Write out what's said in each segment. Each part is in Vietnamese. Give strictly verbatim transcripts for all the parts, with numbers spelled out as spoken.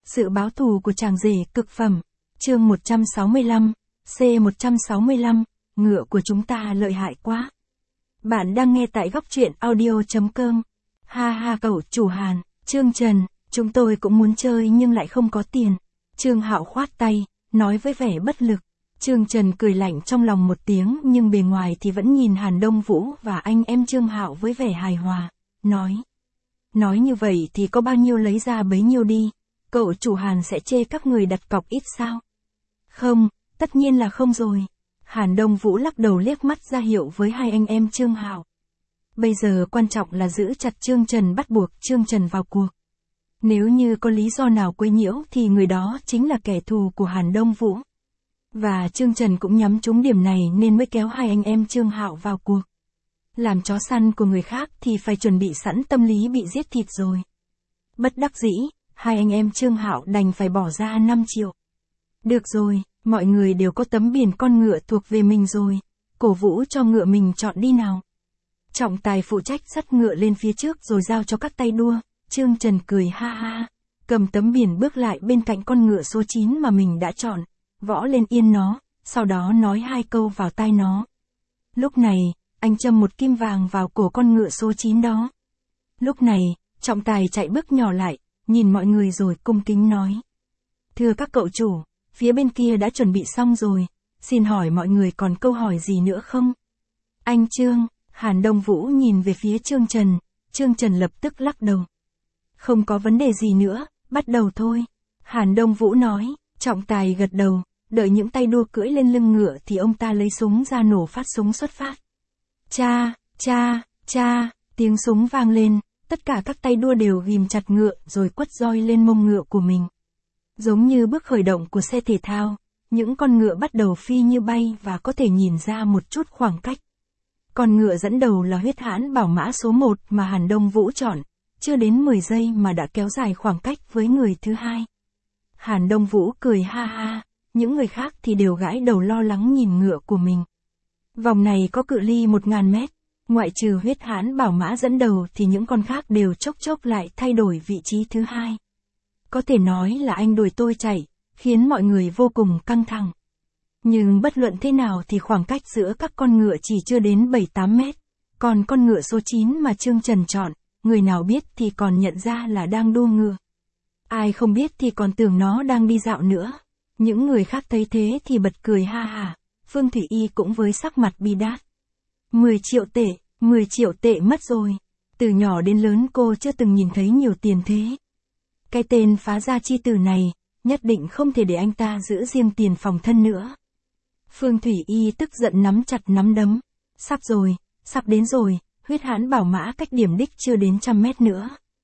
Sự báo thù của chàng rể cực phẩm. Chương một trăm sáu mươi lăm, C một trăm sáu mươi lăm, ngựa của chúng ta lợi hại quá. Bạn đang nghe tại góc truyện audio chấm com. Ha ha cậu chủ Hàn, Trương Trần, chúng tôi cũng muốn chơi nhưng lại không có tiền. Trương Hạo khoát tay, nói với vẻ bất lực. Trương Trần cười lạnh trong lòng một tiếng nhưng bề ngoài thì vẫn nhìn Hàn Đông Vũ và anh em Trương Hạo với vẻ hài hòa, nói. Nói như vậy thì có bao nhiêu lấy ra bấy nhiêu đi, cậu chủ Hàn sẽ chê các người đặt cọc ít sao? Không, tất nhiên là không rồi. Hàn Đông Vũ lắc đầu liếc mắt ra hiệu với hai anh em Trương Hạo. Bây giờ quan trọng là giữ chặt Trương Trần, bắt buộc Trương Trần vào cuộc. Nếu như có lý do nào quấy nhiễu thì người đó chính là kẻ thù của Hàn Đông Vũ. Và Trương Trần cũng nhắm trúng điểm này nên mới kéo hai anh em Trương Hạo vào cuộc. Làm chó săn của người khác thì phải chuẩn bị sẵn tâm lý bị giết thịt rồi. Bất đắc dĩ, hai anh em Trương Hạo đành phải bỏ ra năm triệu. Được rồi, mọi người đều có tấm biển con ngựa thuộc về mình rồi, cổ vũ cho ngựa mình chọn đi nào. Trọng tài phụ trách dắt ngựa lên phía trước rồi giao cho các tay đua. Trương Trần cười ha ha, cầm tấm biển bước lại bên cạnh con ngựa số chín mà mình đã chọn, võ lên yên nó, sau đó nói hai câu vào tai nó. Lúc này, anh châm một kim vàng vào cổ con ngựa số chín đó. Lúc này, trọng tài chạy bước nhỏ lại, nhìn mọi người rồi cung kính nói. Thưa các cậu chủ, phía bên kia đã chuẩn bị xong rồi, xin hỏi mọi người còn câu hỏi gì nữa không? Anh Trương, Hàn Đông Vũ nhìn về phía Trương Trần, Trương Trần lập tức lắc đầu. Không có vấn đề gì nữa, bắt đầu thôi. Hàn Đông Vũ nói, trọng tài gật đầu, đợi những tay đua cưỡi lên lưng ngựa thì ông ta lấy súng ra nổ phát súng xuất phát. Cha, cha, cha, tiếng súng vang lên, tất cả các tay đua đều ghim chặt ngựa rồi quất roi lên mông ngựa của mình. Giống như bước khởi động của xe thể thao, những con ngựa bắt đầu phi như bay và có thể nhìn ra một chút khoảng cách. Con ngựa dẫn đầu là huyết hãn bảo mã số một mà Hàn Đông Vũ chọn, chưa đến mười giây mà đã kéo dài khoảng cách với người thứ hai. Hàn Đông Vũ cười ha ha, những người khác thì đều gãi đầu lo lắng nhìn ngựa của mình. Vòng này có cự ly một nghìn mét, ngoại trừ huyết hãn bảo mã dẫn đầu thì những con khác đều chốc chốc lại thay đổi vị trí thứ hai. Có thể nói là anh đuổi tôi chạy, khiến mọi người vô cùng căng thẳng. Nhưng bất luận thế nào thì khoảng cách giữa các con ngựa chỉ chưa đến bảy tám mét, còn con ngựa số chín mà Trương Trần chọn, người nào biết thì còn nhận ra là đang đua ngựa. Ai không biết thì còn tưởng nó đang đi dạo nữa. Những người khác thấy thế thì bật cười ha hả. Phương Thủy Y cũng với sắc mặt bi đát. mười triệu tệ, mười triệu tệ mất rồi. Từ nhỏ đến lớn cô chưa từng nhìn thấy nhiều tiền thế. Cái tên phá gia chi tử này, nhất định không thể để anh ta giữ riêng tiền phòng thân nữa. Phương Thủy Y tức giận nắm chặt nắm đấm. Sắp rồi, sắp đến rồi, huyết hãn bảo mã cách điểm đích chưa đến trăm mét nữa.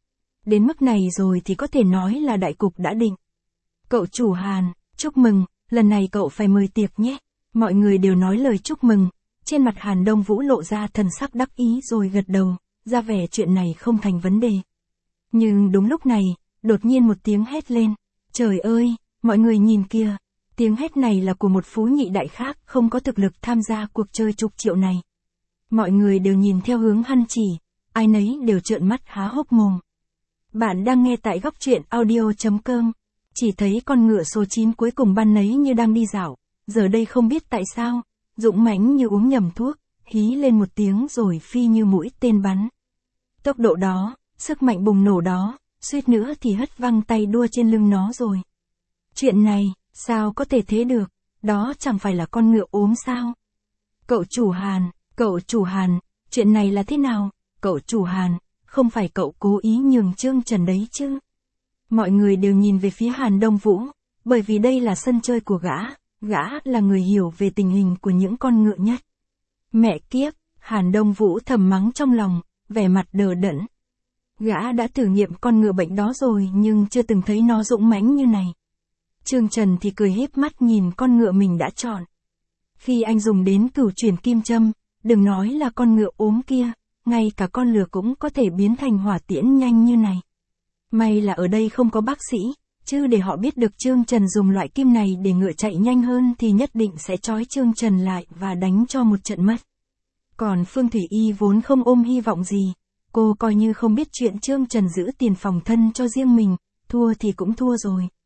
Đến mức này rồi thì có thể nói là đại cục đã định. Cậu chủ Hàn, chúc mừng, lần này cậu phải mời tiệc nhé. Mọi người đều nói lời chúc mừng, trên mặt Hàn Đông Vũ lộ ra thần sắc đắc ý rồi gật đầu, ra vẻ chuyện này không thành vấn đề. Nhưng đúng lúc này, đột nhiên một tiếng hét lên. Trời ơi, mọi người nhìn kìa, tiếng hét này là của một phú nhị đại khác không có thực lực tham gia cuộc chơi chục triệu này. Mọi người đều nhìn theo hướng hắn chỉ, ai nấy đều trợn mắt há hốc mồm. Bạn đang nghe tại góc truyện audio chấm com. Chỉ thấy con ngựa số chín cuối cùng ban nấy như đang đi dạo, giờ đây không biết tại sao, dũng mãnh như uống nhầm thuốc, hí lên một tiếng rồi phi như mũi tên bắn. Tốc độ đó, sức mạnh bùng nổ đó, suýt nữa thì hất văng tay đua trên lưng nó rồi. Chuyện này, sao có thể thế được, đó chẳng phải là con ngựa ốm sao? Cậu chủ Hàn, cậu chủ Hàn, chuyện này là thế nào? Cậu chủ Hàn, không phải cậu cố ý nhường Trương Trần đấy chứ? Mọi người đều nhìn về phía Hàn Đông Vũ, bởi vì đây là sân chơi của gã, gã là người hiểu về tình hình của những con ngựa nhất. Mẹ kiếp, Hàn Đông Vũ thầm mắng trong lòng, vẻ mặt đờ đẫn. Gã đã thử nghiệm con ngựa bệnh đó rồi nhưng chưa từng thấy nó dũng mãnh như này. Trương Trần thì cười híp mắt nhìn con ngựa mình đã chọn. Khi anh dùng đến cửu chuyển kim châm, đừng nói là con ngựa ốm kia, ngay cả con lừa cũng có thể biến thành hỏa tiễn nhanh như này. May là ở đây không có bác sĩ, chứ để họ biết được Trương Trần dùng loại kim này để ngựa chạy nhanh hơn thì nhất định sẽ trói Trương Trần lại và đánh cho một trận mất. Còn Phương Thủy Y vốn không ôm hy vọng gì, cô coi như không biết chuyện Trương Trần giữ tiền phòng thân cho riêng mình, thua thì cũng thua rồi.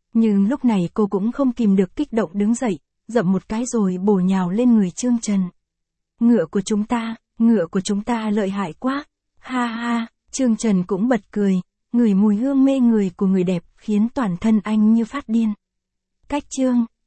Nhưng lúc này cô cũng không kìm được kích động đứng dậy, dậm một cái rồi bổ nhào lên người Trương Trần. Ngựa của chúng ta, ngựa của chúng ta lợi hại quá. Ha ha, Trương Trần cũng bật cười, ngửi mùi hương mê người của người đẹp khiến toàn thân anh như phát điên. Cách Trương